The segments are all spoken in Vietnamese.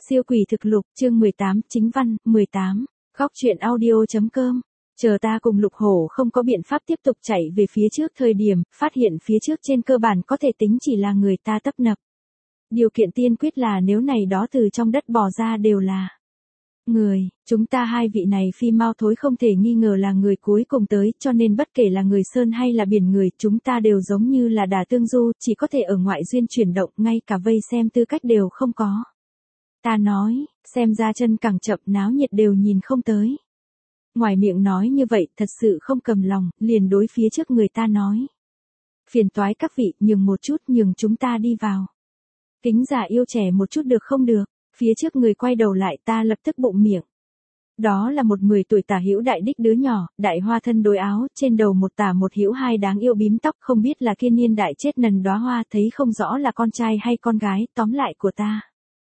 Siêu quỷ thực lục, chương 18, chính văn, 18. Góc truyện audio.com. Chờ ta cùng Lục Hổ không có biện pháp tiếp tục chạy về phía trước thời điểm, phát hiện phía trước trên cơ bản có thể tính chỉ là người ta tấp nập. Điều kiện tiên quyết là nếu này đó từ trong đất bò ra đều là người, chúng ta hai vị này phi mau thối không thể nghi ngờ là người cuối cùng tới, cho nên bất kể là người sơn hay là biển người, chúng ta đều giống như là đà tương du, chỉ có thể ở ngoại duyên chuyển động, ngay cả vây xem tư cách đều không có. Ta nói, xem ra chân càng chậm náo nhiệt đều nhìn không tới. Ngoài miệng nói như vậy thật sự không cầm lòng, liền đối phía trước người ta nói. Phiền toái các vị, nhường một chút, nhường chúng ta đi vào. Kính giả yêu trẻ một chút được không được, phía trước người quay đầu lại ta lập tức bụng miệng. Đó là một 10 tuổi tả hữu đại đích đứa nhỏ, đại hoa thân đối áo, trên đầu một tả một hữu hai đáng yêu bím tóc, không biết là kiên niên đại chết nần đóa hoa, thấy không rõ là con trai hay con gái, tóm lại của ta.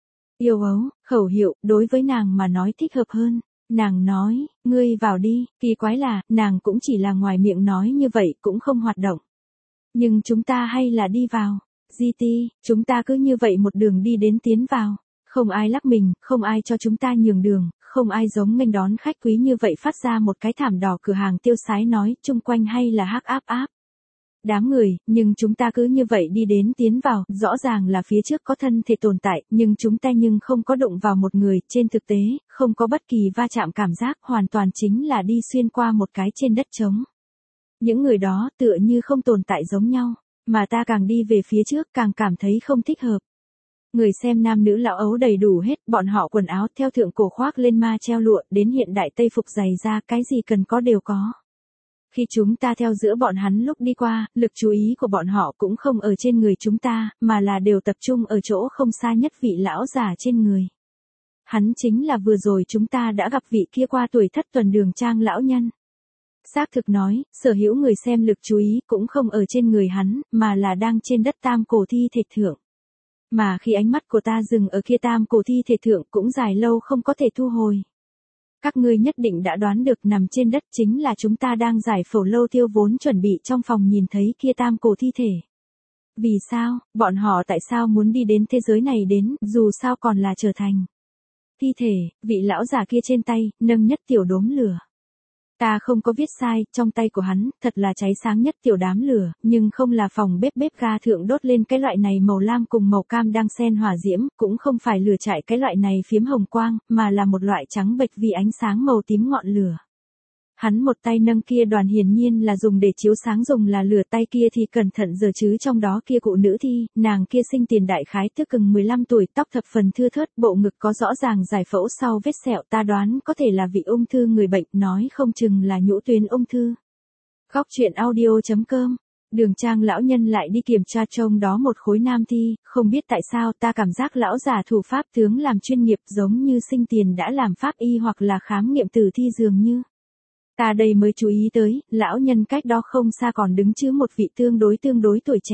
Yêu ấu, khẩu hiệu, đối với nàng mà nói thích hợp hơn. Nàng nói, ngươi vào đi, kỳ quái là, nàng cũng chỉ là ngoài miệng nói như vậy, cũng không hoạt động. Nhưng chúng ta hay là đi vào. GT, chúng ta cứ như vậy một đường đi đến tiến vào. Không ai lắc mình, không ai cho chúng ta nhường đường, không ai giống nghênh đón khách quý như vậy phát ra một cái thảm đỏ cửa hàng tiêu sái nói, chung quanh hay là hắc áp áp. Đám người, nhưng chúng ta cứ như vậy đi đến tiến vào, rõ ràng là phía trước có thân thể tồn tại, nhưng chúng ta nhưng không có đụng vào một người, trên thực tế, không có bất kỳ va chạm cảm giác, hoàn toàn chính là đi xuyên qua một cái trên đất trống. Những người đó tựa như không tồn tại giống nhau, mà ta càng đi về phía trước càng cảm thấy không thích hợp. Người xem nam nữ lão ấu đầy đủ hết, bọn họ quần áo theo thượng cổ khoác lên ma treo lụa, đến hiện đại tây phục giày da, cái gì cần có đều có. Khi chúng ta theo giữa bọn hắn lúc đi qua, lực chú ý của bọn họ cũng không ở trên người chúng ta, mà là đều tập trung ở chỗ không xa nhất vị lão già trên người. Hắn chính là vừa rồi chúng ta đã gặp vị kia qua tuổi thất tuần đường trang lão nhân. Xác thực nói, sở hữu người xem lực chú ý cũng không ở trên người hắn, mà là đang trên đất tam cổ thi thể thượng. Mà khi ánh mắt của ta dừng ở kia tam cổ thi thể thượng cũng dài lâu không có thể thu hồi. Các ngươi nhất định đã đoán được nằm trên đất chính là chúng ta đang giải phẫu lâu tiêu vốn chuẩn bị trong phòng nhìn thấy kia tam cổ thi thể. Vì sao, bọn họ tại sao muốn đi đến thế giới này đến, dù sao còn là trở thành thi thể, vị lão già kia trên tay, nâng nhất tiểu đốm lửa. Ta không có viết sai, trong tay của hắn, thật là cháy sáng nhất tiểu đám lửa, nhưng không là phòng bếp ga thượng đốt lên cái loại này màu lam cùng màu cam đang xen hỏa diễm, cũng không phải lửa chạy cái loại này phiếm hồng quang, mà là một loại trắng bệch vì ánh sáng màu tím ngọn lửa. Hắn một tay nâng kia đoàn hiển nhiên là dùng để chiếu sáng dùng là lửa, tay kia thì cẩn thận giờ chứ trong đó kia cụ nữ thi, nàng kia sinh tiền đại khái tức chừng 15 tuổi, tóc thập phần thưa thớt, bộ ngực có rõ ràng giải phẫu sau vết sẹo, ta đoán có thể là vị ung thư người bệnh, nói không chừng là nhũ tuyến ung thư. Góc truyện audio.com. Đường trang lão nhân lại đi kiểm tra trông đó một khối nam thi, không biết tại sao ta cảm giác lão già thủ pháp tướng làm chuyên nghiệp giống như sinh tiền đã làm pháp y hoặc là khám nghiệm tử thi dường như. Ta đây mới chú ý tới, lão nhân cách đó không xa còn đứng chứ một vị tương đối tuổi trẻ.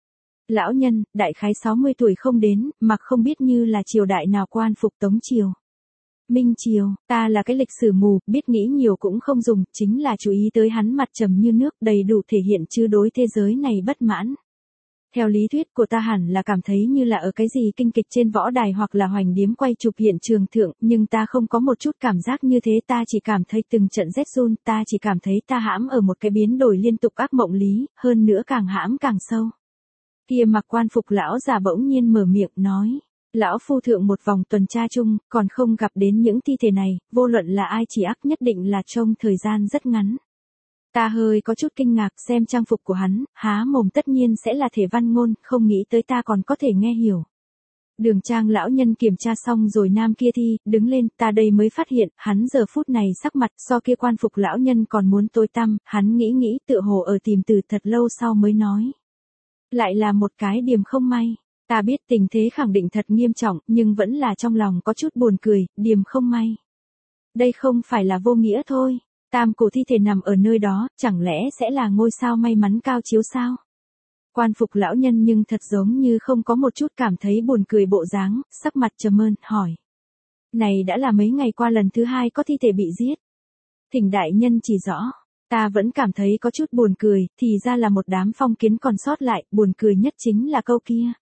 Lão nhân, đại khái 60 tuổi không đến, mặc không biết như là triều đại nào quan phục Tống triều. Minh triều, ta là cái lịch sử mù, biết nghĩ nhiều cũng không dùng, chính là chú ý tới hắn mặt trầm như nước đầy đủ thể hiện chứ đối thế giới này bất mãn. Theo lý thuyết của ta hẳn là cảm thấy như là ở cái gì kinh kịch trên võ đài hoặc là hoành điếm quay chụp hiện trường thượng, nhưng ta không có một chút cảm giác như thế, ta chỉ cảm thấy từng trận rét run, ta chỉ cảm thấy ta hãm ở một cái biến đổi liên tục ác mộng lý, hơn nữa càng hãm càng sâu. Kia mặc quan phục lão già bỗng nhiên mở miệng nói, lão phu thượng một vòng tuần tra chung, còn không gặp đến những thi thể này, vô luận là ai chỉ ác nhất định là trong thời gian rất ngắn. Ta hơi có chút kinh ngạc xem trang phục của hắn, há mồm tất nhiên sẽ là thể văn ngôn, không nghĩ tới ta còn có thể nghe hiểu. Đường trang lão nhân kiểm tra xong rồi nam kia thi, đứng lên, ta đây mới phát hiện, hắn giờ phút này sắc mặt so kia quan phục lão nhân còn muốn tối tăm, hắn nghĩ tựa hồ ở tìm từ thật lâu sau mới nói. Lại là một cái điểm không may, ta biết tình thế khẳng định thật nghiêm trọng, nhưng vẫn là trong lòng có chút buồn cười, điểm không may. Đây không phải là vô nghĩa thôi. Tam cổ thi thể nằm ở nơi đó, chẳng lẽ sẽ là ngôi sao may mắn cao chiếu sao? Quan phục lão nhân nhưng thật giống như không có một chút cảm thấy buồn cười bộ dáng, sắc mặt trầm ơn, hỏi. Này đã là mấy ngày qua lần thứ hai có thi thể bị giết. Thỉnh đại nhân chỉ rõ, ta vẫn cảm thấy có chút buồn cười, thì ra là một đám phong kiến còn sót lại, buồn cười nhất chính là câu kia.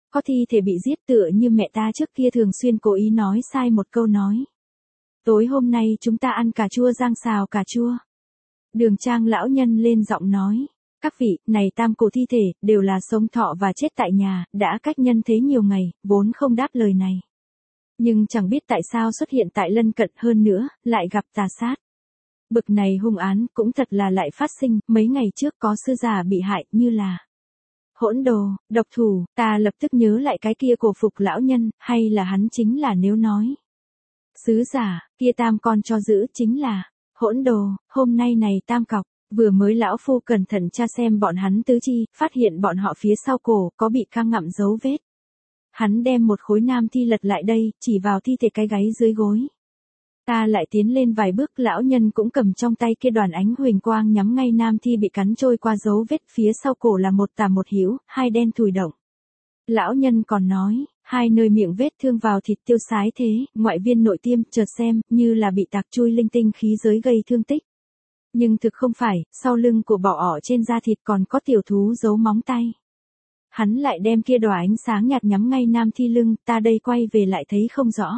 Có thi thể bị giết tựa như mẹ ta trước kia thường xuyên cố ý nói sai một câu nói. Tối hôm nay chúng ta ăn cà chua rang xào cà chua. Đường Trang lão nhân lên giọng nói. Các vị, này tam cổ thi thể, đều là sống thọ và chết tại nhà, đã cách nhân thế nhiều ngày, vốn không đáp lời này. Nhưng chẳng biết tại sao xuất hiện tại lân cận hơn nữa, lại gặp tà sát. Bực này hung án cũng thật là lại phát sinh, mấy ngày trước có sư già bị hại như là hỗn đồ, độc thủ, ta lập tức nhớ lại cái kia cổ phục lão nhân, hay là hắn chính là nếu nói. Sứ giả, kia tam con cho giữ chính là hỗn đồ, hôm nay này tam cọc, vừa mới lão phu cẩn thận tra xem bọn hắn tứ chi, phát hiện bọn họ phía sau cổ có bị căng ngậm dấu vết. Hắn đem một khối nam thi lật lại đây, chỉ vào thi thể cái gáy dưới gối. Ta lại tiến lên vài bước, lão nhân cũng cầm trong tay kia đoàn ánh huỳnh quang nhắm ngay nam thi bị cắn trôi qua dấu vết, phía sau cổ là một tà một hữu, hai đen thùi động. Lão nhân còn nói, hai nơi miệng vết thương vào thịt tiêu sái thế, ngoại viên nội tiêm, chợt xem, như là bị tạc chui linh tinh khí giới gây thương tích. Nhưng thực không phải, sau lưng của bọ ỏ trên da thịt còn có tiểu thú giấu móng tay. Hắn lại đem kia đòa ánh sáng nhạt nhắm ngay nam thi lưng, ta đây quay về lại thấy không rõ.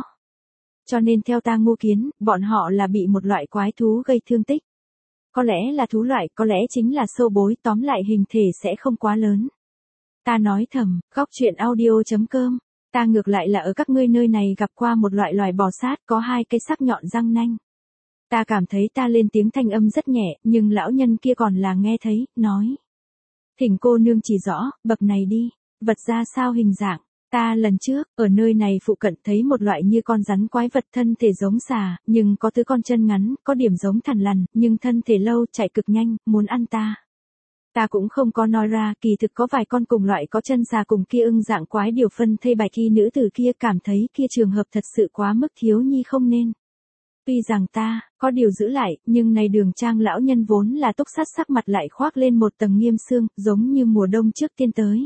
Cho nên theo ta ngô kiến, bọn họ là bị một loại quái thú gây thương tích. Có lẽ là thú loại, có lẽ chính là sâu bối, tóm lại hình thể sẽ không quá lớn. Ta nói thầm, góc chuyện audio.com, ta ngược lại là ở các ngươi nơi này gặp qua một loại loài bò sát có hai cây sắc nhọn răng nanh. Ta cảm thấy ta lên tiếng thanh âm rất nhẹ, nhưng lão nhân kia còn là nghe thấy, nói. Thỉnh cô nương chỉ rõ, bậc này đi, vật ra sao hình dạng. Ta lần trước, ở nơi này phụ cận thấy một loại như con rắn quái vật thân thể giống xà, nhưng có thứ con chân ngắn, có điểm giống thằn lằn, nhưng thân thể lâu, chạy cực nhanh, muốn ăn ta. Ta cũng không có nói ra, kỳ thực có vài con cùng loại có chân xà cùng kia ưng dạng quái điều phân thây bạch y nữ tử kia, cảm thấy kia trường hợp thật sự quá mức thiếu nhi không nên. Tuy rằng ta, có điều giữ lại, nhưng này Đường Trang lão nhân vốn là túc sát, sắc mặt lại khoác lên một tầng nghiêm xương, giống như mùa đông trước tiên tới.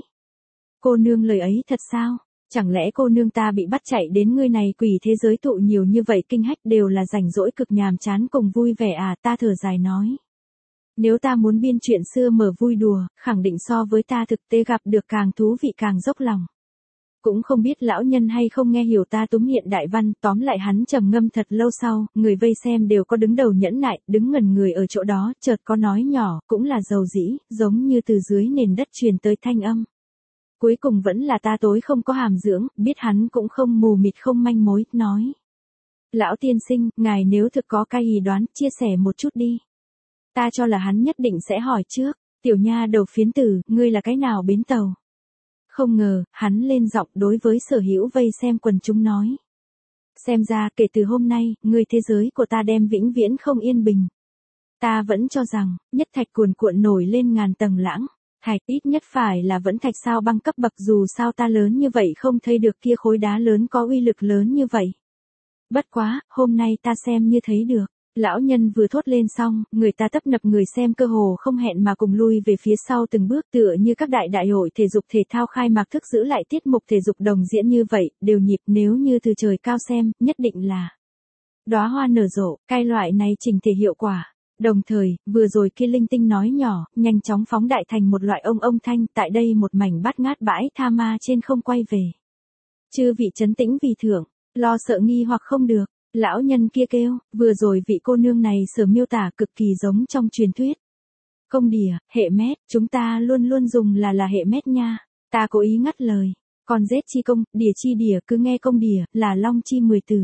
Cô nương lời ấy thật sao? Chẳng lẽ cô nương ta bị bắt chạy đến ngươi này quỷ thế giới tụ nhiều như vậy kinh hách đều là rảnh rỗi cực nhàm chán cùng vui vẻ à? Ta thở dài nói. Nếu ta muốn biên chuyện xưa mở vui đùa, khẳng định so với ta thực tế gặp được càng thú vị càng dốc lòng. Cũng không biết lão nhân hay không nghe hiểu ta túm hiện đại văn, tóm lại hắn trầm ngâm thật lâu sau, người vây xem đều có đứng đầu nhẫn nại, đứng ngẩn người ở chỗ đó, chợt có nói nhỏ, cũng là dầu dĩ, giống như từ dưới nền đất truyền tới thanh âm. Cuối cùng vẫn là ta tối không có hàm dưỡng, biết hắn cũng không mù mịt không manh mối, nói. Lão tiên sinh, ngài nếu thực có cái ý đoán, chia sẻ một chút đi. Ta cho là hắn nhất định sẽ hỏi trước, tiểu nha đầu phiến tử, ngươi là cái nào bến tàu? Không ngờ, hắn lên giọng đối với sở hữu vây xem quần chúng nói. Xem ra, kể từ hôm nay, người thế giới của ta đem vĩnh viễn không yên bình. Ta vẫn cho rằng, nhất thạch cuồn cuộn nổi lên ngàn tầng lãng. Thạch ít nhất phải là vẫn thạch sao băng cấp bậc, dù sao ta lớn như vậy không thấy được kia khối đá lớn có uy lực lớn như vậy. Bất quá, hôm nay ta xem như thấy được. Lão nhân vừa thốt lên xong, người ta tấp nập người xem cơ hồ không hẹn mà cùng lui về phía sau từng bước, tựa như các đại hội thể dục thể thao khai mạc thức giữ lại tiết mục thể dục đồng diễn như vậy, đều nhịp, nếu như từ trời cao xem, nhất định là đóa hoa nở rộ, cái loại này trình thể hiệu quả. Đồng thời, vừa rồi kia linh tinh nói nhỏ, nhanh chóng phóng đại thành một loại ông thanh, tại đây một mảnh bát ngát bãi tha ma trên không quay về. Chư vị trấn tĩnh vì thưởng, lo sợ nghi hoặc không được. Lão nhân kia kêu, vừa rồi vị cô nương này sở miêu tả cực kỳ giống trong truyền thuyết. Công đỉa, hệ mét, chúng ta luôn luôn dùng là hệ mét nha. Ta cố ý ngắt lời. Còn rết chi công, đỉa chi đỉa, cứ nghe công đỉa, là long chi 10 từ.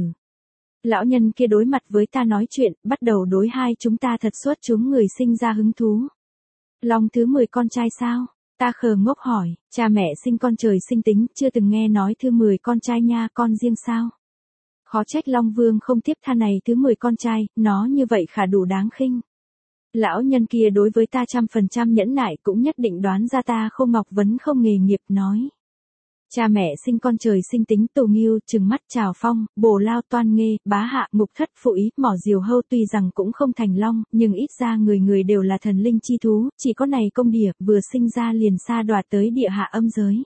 Lão nhân kia đối mặt với ta nói chuyện, bắt đầu đối hai chúng ta thật xuất chúng người sinh ra hứng thú. Long thứ 10 con trai sao? Ta khờ ngốc hỏi, cha mẹ sinh con trời sinh tính, chưa từng nghe nói thứ 10 con trai nha, con riêng sao? Khó trách Long Vương không tiếp tha này thứ 10 con trai, nó như vậy khả đủ đáng khinh. Lão nhân kia đối với ta 100% nhẫn nại, cũng nhất định đoán ra ta không ngọc vấn không nghề nghiệp, nói. Cha mẹ sinh con trời sinh tính, tù nghiêu, trừng mắt, trào phong, bồ lao, toan nghê, bá hạ, ngục thất, phụ ý, mỏ diều hâu, tuy rằng cũng không thành long, nhưng ít ra người người đều là thần linh chi thú, chỉ có này công đỉa, vừa sinh ra liền sa đoạt tới địa hạ âm giới.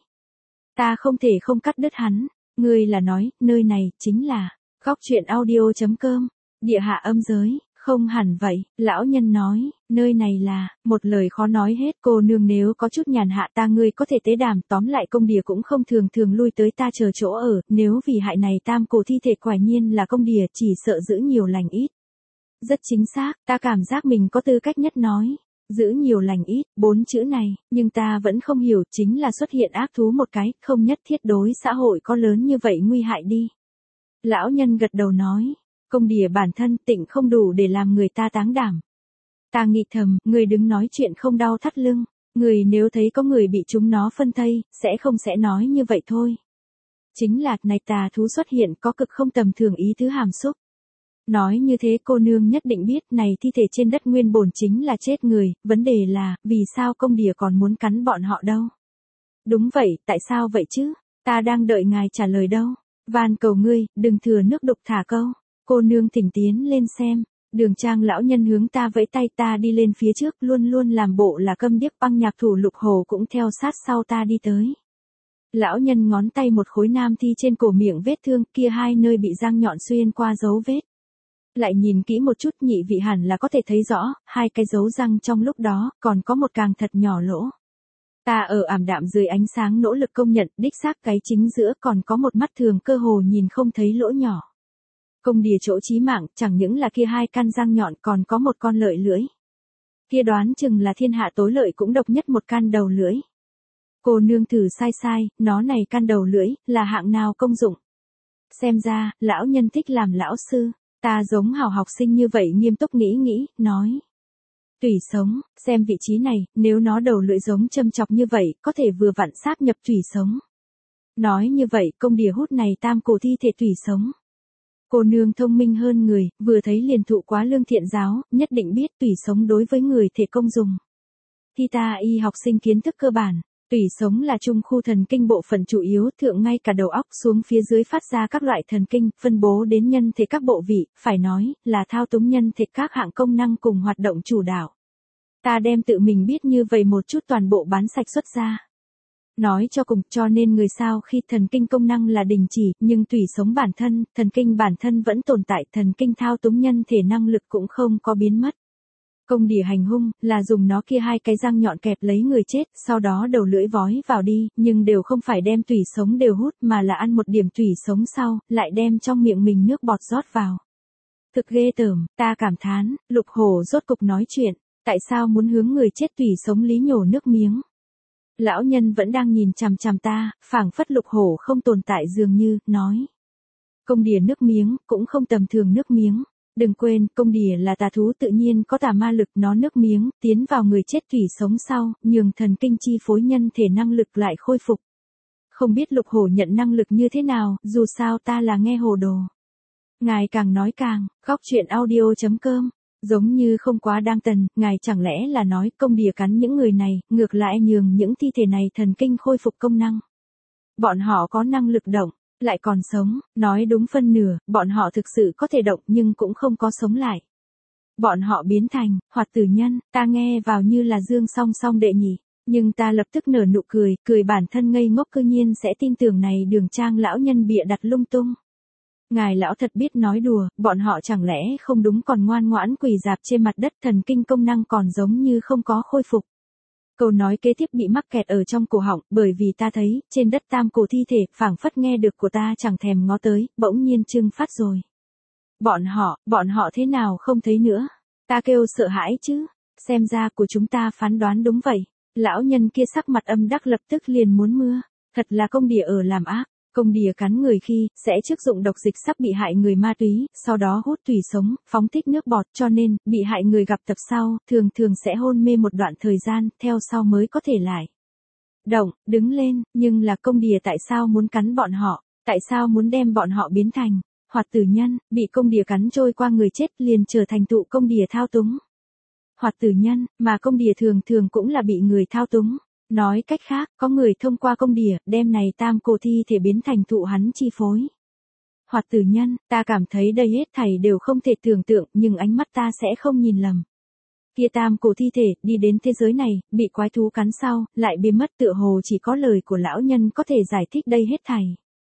Ta không thể không cắt đứt hắn. Ngươi là nói, nơi này, chính là, góc chuyện audio.com, địa hạ âm giới, Không hẳn vậy, lão nhân nói, nơi này là, một lời khó nói hết, cô nương nếu có chút nhàn hạ ta ngươi có thể tế đàm, tóm lại công đìa cũng không thường thường lui tới ta chờ chỗ ở, nếu vì hại này tam cổ thi thể quả nhiên là công đìa, chỉ sợ giữ nhiều lành ít. Rất chính xác, ta cảm giác mình có tư cách nhất nói. Giữ nhiều lành ít, 4 chữ này, nhưng ta vẫn không hiểu chính là xuất hiện ác thú một cái, không nhất thiết đối xã hội có lớn như vậy nguy hại đi. Lão nhân gật đầu nói, công đìa bản thân tịnh không đủ để làm người ta táng đảm. Ta nghĩ thầm, người đứng nói chuyện không đau thắt lưng, người nếu thấy có người bị chúng nó phân thây, sẽ nói như vậy thôi. Chính là, này tà thú xuất hiện có cực không tầm thường ý thứ hàm xúc. Nói như thế cô nương nhất định biết này thi thể trên đất nguyên bổn chính là chết người, vấn đề là, vì sao công đìa còn muốn cắn bọn họ đâu? Đúng vậy, tại sao vậy chứ? Ta đang đợi ngài trả lời đâu. Van cầu ngươi, đừng thừa nước đục thả câu. Cô nương thỉnh tiến lên xem. Đường Trang lão nhân hướng ta vẫy tay, ta đi lên phía trước, luôn luôn làm bộ là câm điếc. Băng nhạc thủ Lục Hồ cũng theo sát sau ta đi tới. Lão nhân ngón tay một khối nam thi trên cổ miệng vết thương, kia hai nơi bị răng nhọn xuyên qua dấu vết. Lại nhìn kỹ một chút, nhị vị hẳn là có thể thấy rõ, hai cái dấu răng trong lúc đó, còn có một càng thật nhỏ lỗ. Ta ở ảm đạm dưới ánh sáng nỗ lực công nhận, đích xác cái chính giữa còn có một mắt thường cơ hồ nhìn không thấy lỗ nhỏ. Công đìa chỗ chí mạng, chẳng những là kia hai căn răng nhọn, còn có một con lợi lưỡi. Kia đoán chừng là thiên hạ tối lợi cũng độc nhất một căn đầu lưỡi. Cô nương thử sai, nó này căn đầu lưỡi, là hạng nào công dụng? Xem ra, lão nhân thích làm lão sư. Ta giống hào học sinh như vậy nghiêm túc nghĩ, nói. Tủy sống, xem vị trí này, nếu nó đầu lưỡi giống châm chọc như vậy, có thể vừa vặn sáp nhập tủy sống. Nói như vậy, công đìa hút này tam cổ thi thể tủy sống. Cô nương thông minh hơn người, vừa thấy liền thụ quá lương thiện giáo, nhất định biết tủy sống đối với người thể công dùng. Thi ta y học sinh kiến thức cơ bản. Tủy sống là trung khu thần kinh bộ phận chủ yếu, thượng ngay cả đầu óc xuống phía dưới phát ra các loại thần kinh, phân bố đến nhân thể các bộ vị, phải nói, là thao túng nhân thể các hạng công năng cùng hoạt động chủ đạo. Ta đem tự mình biết như vậy một chút toàn bộ bán sạch xuất ra. Nói cho cùng, cho nên người sao khi thần kinh công năng là đình chỉ, nhưng tủy sống bản thân, thần kinh bản thân vẫn tồn tại, thần kinh thao túng nhân thể năng lực cũng không có biến mất. Công đìa hành hung, là dùng nó kia hai cái răng nhọn kẹp lấy người chết, sau đó đầu lưỡi vói vào đi, nhưng đều không phải đem tủy sống đều hút mà là ăn một điểm tủy sống sau, lại đem trong miệng mình nước bọt rót vào. Thực ghê tởm, ta cảm thán, Lục Hổ rốt cục nói chuyện, tại sao muốn hướng người chết tủy sống lý nhổ nước miếng. Lão nhân vẫn đang nhìn chằm chằm ta, phảng phất Lục Hổ không tồn tại dường như, nói. Công đìa nước miếng, cũng không tầm thường nước miếng. Đừng quên, công đìa là tà thú tự nhiên có tà ma lực, nó nước miếng, tiến vào người chết tủy sống sau, nhường thần kinh chi phối nhân thể năng lực lại khôi phục. Không biết Lục Hổ nhận năng lực như thế nào, dù sao ta là nghe hồ đồ. Ngài càng nói càng, góc chuyện audio.com, giống như không quá đang tần, ngài chẳng lẽ là nói công đìa cắn những người này, ngược lại nhường những thi thể này thần kinh khôi phục công năng. Bọn họ có năng lực động. Lại còn sống, nói đúng phân nửa, bọn họ thực sự có thể động nhưng cũng không có sống lại. Bọn họ biến thành, hoạt tử nhân, ta nghe vào như là dương song song đệ nhị, nhưng ta lập tức nở nụ cười, cười bản thân ngây ngốc cư nhiên sẽ tin tưởng này Đường Trang lão nhân bịa đặt lung tung. Ngài lão thật biết nói đùa, bọn họ chẳng lẽ không đúng còn ngoan ngoãn quỳ dạp trên mặt đất, thần kinh công năng còn giống như không có khôi phục. Câu nói kế tiếp bị mắc kẹt ở trong cổ họng, bởi vì ta thấy, trên đất tam cổ thi thể, phảng phất nghe được của ta chẳng thèm ngó tới, bỗng nhiên trưng phát rồi. Bọn họ thế nào không thấy nữa? Ta kêu sợ hãi chứ, xem ra của chúng ta phán đoán đúng vậy. Lão nhân kia sắc mặt âm đắc lập tức liền muốn mưa, thật là công đìa ở làm ác. Công đìa cắn người khi, sẽ trước dụng độc dịch sắp bị hại người ma túy, sau đó hút tủy sống, phóng thích nước bọt, cho nên, bị hại người gặp tập sau, thường sẽ hôn mê một đoạn thời gian, theo sau mới có thể lại động, đứng lên, nhưng là công đìa tại sao muốn cắn bọn họ, tại sao muốn đem bọn họ biến thành hoạt tử nhân, bị công đìa cắn trôi qua người chết liền trở thành tụ công đìa thao túng. Hoạt tử nhân, mà công đìa thường cũng là bị người thao túng. Nói cách khác, có người thông qua công đìa, đem này tam cổ thi thể biến thành thụ hắn chi phối. Hoạt tử nhân, ta cảm thấy đây hết thảy đều không thể tưởng tượng, nhưng ánh mắt ta sẽ không nhìn lầm. Kia tam cổ thi thể, đi đến thế giới này, bị quái thú cắn sau, lại biến mất, tựa hồ chỉ có lời của lão nhân có thể giải thích đây hết thảy.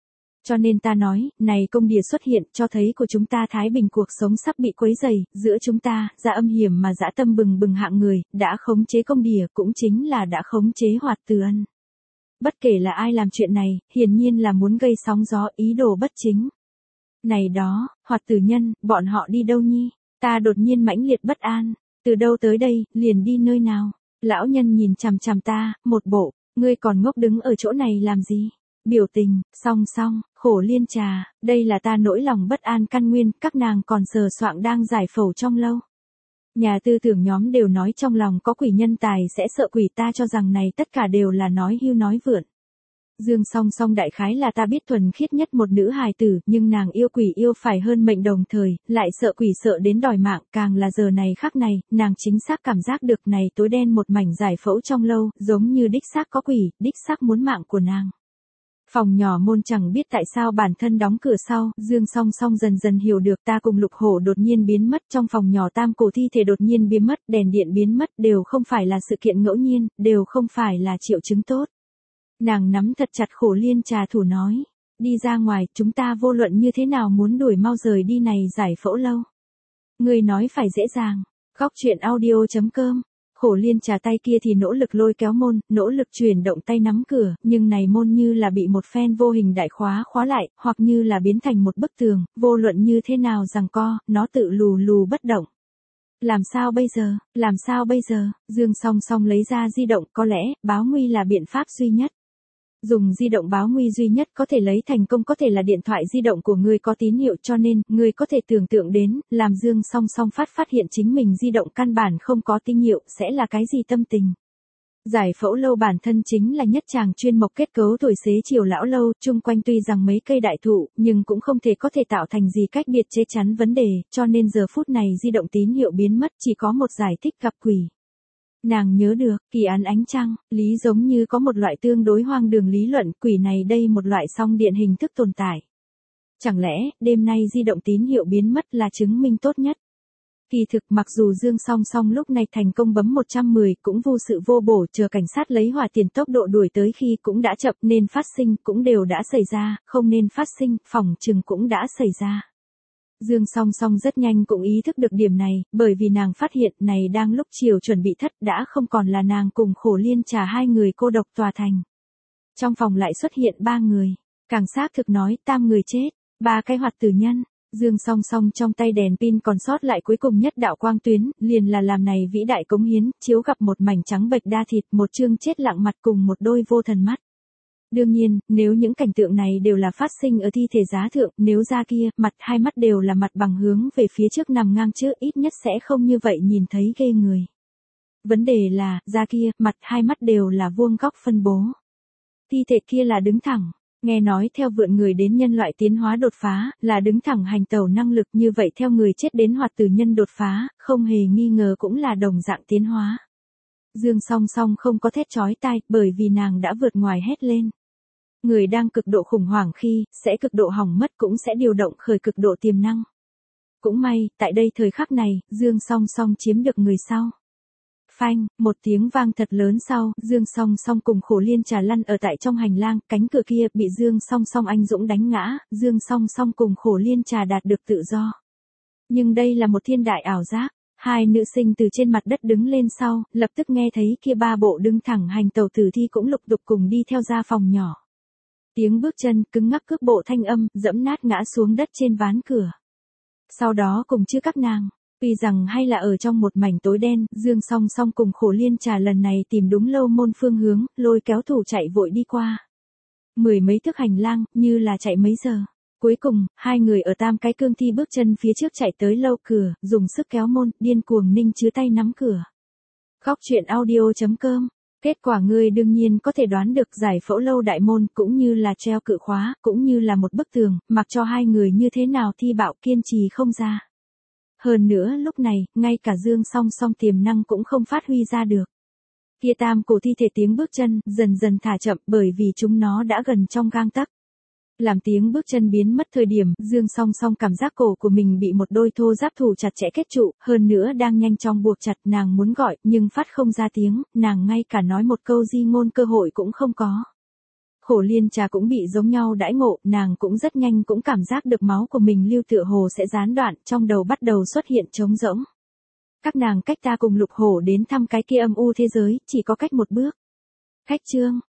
Cho nên ta nói, này công địa xuất hiện cho thấy của chúng ta thái bình cuộc sống sắp bị quấy rầy, giữa chúng ta, ra âm hiểm mà dã tâm bừng bừng hạng người, đã khống chế công địa cũng chính là đã khống chế Hoạt Từ Ân. Bất kể là ai làm chuyện này, hiển nhiên là muốn gây sóng gió ý đồ bất chính. Này đó, Hoạt Tử Nhân, bọn họ đi đâu nhi? Ta đột nhiên mãnh liệt bất an, từ đâu tới đây, liền đi nơi nào? Lão nhân nhìn chằm chằm ta, một bộ, ngươi còn ngốc đứng ở chỗ này làm gì? Biểu tình, song, khổ liên trà, đây là ta nỗi lòng bất an căn nguyên, các nàng còn sờ soạng đang giải phẫu trong lâu. Nhà tư tưởng nhóm đều nói trong lòng có quỷ nhân tài sẽ sợ quỷ, ta cho rằng này tất cả đều là nói hưu nói vượn. Dương Song Song đại khái là ta biết thuần khiết nhất một nữ hài tử, nhưng nàng yêu quỷ yêu phải hơn mệnh đồng thời, lại sợ quỷ sợ đến đòi mạng, càng là giờ này khắc này, nàng chính xác cảm giác được này tối đen một mảnh giải phẫu trong lâu, giống như đích xác có quỷ, đích xác muốn mạng của nàng. Phòng nhỏ môn chẳng biết tại sao bản thân đóng cửa sau, Dương Song Song dần dần hiểu được ta cùng Lục Hổ đột nhiên biến mất, trong phòng nhỏ tam cổ thi thể đột nhiên biến mất, đèn điện biến mất, đều không phải là sự kiện ngẫu nhiên, đều không phải là triệu chứng tốt. Nàng nắm thật chặt khổ liên trà thủ nói, đi ra ngoài, chúng ta vô luận như thế nào muốn đuổi mau rời đi này giải phẫu lâu. Người nói phải dễ dàng, góc chuyện audio.com. Khổ liên trà tay kia thì nỗ lực lôi kéo môn, nỗ lực chuyển động tay nắm cửa, nhưng này môn như là bị một phen vô hình đại khóa lại, hoặc như là biến thành một bức tường, vô luận như thế nào giằng co, nó tự lù bất động. Làm sao bây giờ, Dương Song Song lấy ra di động, có lẽ, báo nguy là biện pháp duy nhất. Dùng di động báo nguy duy nhất có thể lấy thành công có thể là điện thoại di động của ngươi có tín hiệu, cho nên, ngươi có thể tưởng tượng đến, làm Dương Song Song phát hiện chính mình di động căn bản không có tín hiệu, sẽ là cái gì tâm tình. Giải phẫu lâu bản thân chính là nhất tràng chuyên mộc kết cấu tuổi xế chiều lão lâu, chung quanh tuy rằng mấy cây đại thụ, nhưng cũng không thể có thể tạo thành gì cách biệt che chắn vấn đề, cho nên giờ phút này di động tín hiệu biến mất, chỉ có một giải thích gặp quỷ. Nàng nhớ được, kỳ án ánh trăng, lý giống như có một loại tương đối hoang đường lý luận, quỷ này đây một loại song điện hình thức tồn tại. Chẳng lẽ, đêm nay di động tín hiệu biến mất là chứng minh tốt nhất? Kỳ thực mặc dù Dương Song Song lúc này thành công bấm 110 cũng vô sự vô bổ, chờ cảnh sát lấy hỏa tiền tốc độ đuổi tới khi cũng đã chậm, nên phát sinh cũng đều đã xảy ra, không nên phát sinh, phòng trừng cũng đã xảy ra. Dương Song Song rất nhanh cũng ý thức được điểm này, bởi vì nàng phát hiện này đang lúc chiều chuẩn bị thất đã không còn là nàng cùng khổ liên trà hai người cô độc tòa thành. Trong phòng lại xuất hiện 3 người, càng xác thực nói tam người chết, 3 cái Hoạt Tử Nhân. Dương Song Song trong tay đèn pin còn sót lại cuối cùng nhất đạo quang tuyến, liền là làm này vĩ đại cống hiến, chiếu gặp một mảnh trắng bệch đa thịt, một trương chết lặng mặt cùng một đôi vô thần mắt. Đương nhiên, nếu những cảnh tượng này đều là phát sinh ở thi thể giá thượng, nếu da kia, mặt hai mắt đều là mặt bằng hướng về phía trước nằm ngang trước, ít nhất sẽ không như vậy nhìn thấy ghê người. Vấn đề là, da kia, mặt hai mắt đều là vuông góc phân bố. Thi thể kia là đứng thẳng. Nghe nói theo vượn người đến nhân loại tiến hóa đột phá, là đứng thẳng hành tẩu năng lực, như vậy theo người chết đến Hoạt Tử Nhân đột phá, không hề nghi ngờ cũng là đồng dạng tiến hóa. Dương Song Song không có thét chói tai, bởi vì nàng đã vượt ngoài hét lên. Người đang cực độ khủng hoảng khi, sẽ cực độ hỏng mất cũng sẽ điều động khởi cực độ tiềm năng. Cũng may, tại đây thời khắc này, Dương Song Song chiếm được người sau. Phanh, một tiếng vang thật lớn sau, Dương Song Song cùng khổ liên trà lăn ở tại trong hành lang, cánh cửa kia bị Dương Song Song anh dũng đánh ngã, Dương Song Song cùng khổ liên trà đạt được tự do. Nhưng đây là một thiên đại ảo giác, hai nữ sinh từ trên mặt đất đứng lên sau, lập tức nghe thấy kia 3 bộ đứng thẳng hành tẩu tử thi cũng lục tục cùng đi theo ra phòng nhỏ. Tiếng bước chân cứng ngắc cước bộ thanh âm, dẫm nát ngã xuống đất trên ván cửa. Sau đó cùng chứ các nàng. Tuy rằng hay là ở trong một mảnh tối đen, Dương Song Song cùng khổ liên trà lần này tìm đúng lâu môn phương hướng, lôi kéo thủ chạy vội đi qua. 10 mấy thước hành lang, như là chạy mấy giờ. Cuối cùng, hai người ở tam cái cương thi bước chân phía trước chạy tới lâu cửa, dùng sức kéo môn, điên cuồng ninh chứa tay nắm cửa. Góc chuyện audio.com. Kết quả ngươi đương nhiên có thể đoán được giải phẫu lâu đại môn cũng như là treo cự khóa, cũng như là một bức tường, mặc cho hai người như thế nào thi bạo kiên trì không ra. Hơn nữa lúc này, ngay cả Dương Song Song tiềm năng cũng không phát huy ra được. Kia tam cổ thi thể tiếng bước chân dần dần thả chậm bởi vì chúng nó đã gần trong gang tấc. Làm tiếng bước chân biến mất thời điểm, Dương Song Song cảm giác cổ của mình bị một đôi thô giáp thủ chặt chẽ kết trụ, hơn nữa đang nhanh chóng buộc chặt, nàng muốn gọi, nhưng phát không ra tiếng, nàng ngay cả nói một câu di ngôn cơ hội cũng không có. Khổ Liên Trà cũng bị giống nhau đãi ngộ, nàng cũng rất nhanh cũng cảm giác được máu của mình lưu tựa hồ sẽ gián đoạn, trong đầu bắt đầu xuất hiện trống rỗng. Các nàng cách ta cùng Lục Hổ đến thăm cái kia âm u thế giới, chỉ có cách một bước. Khách chương.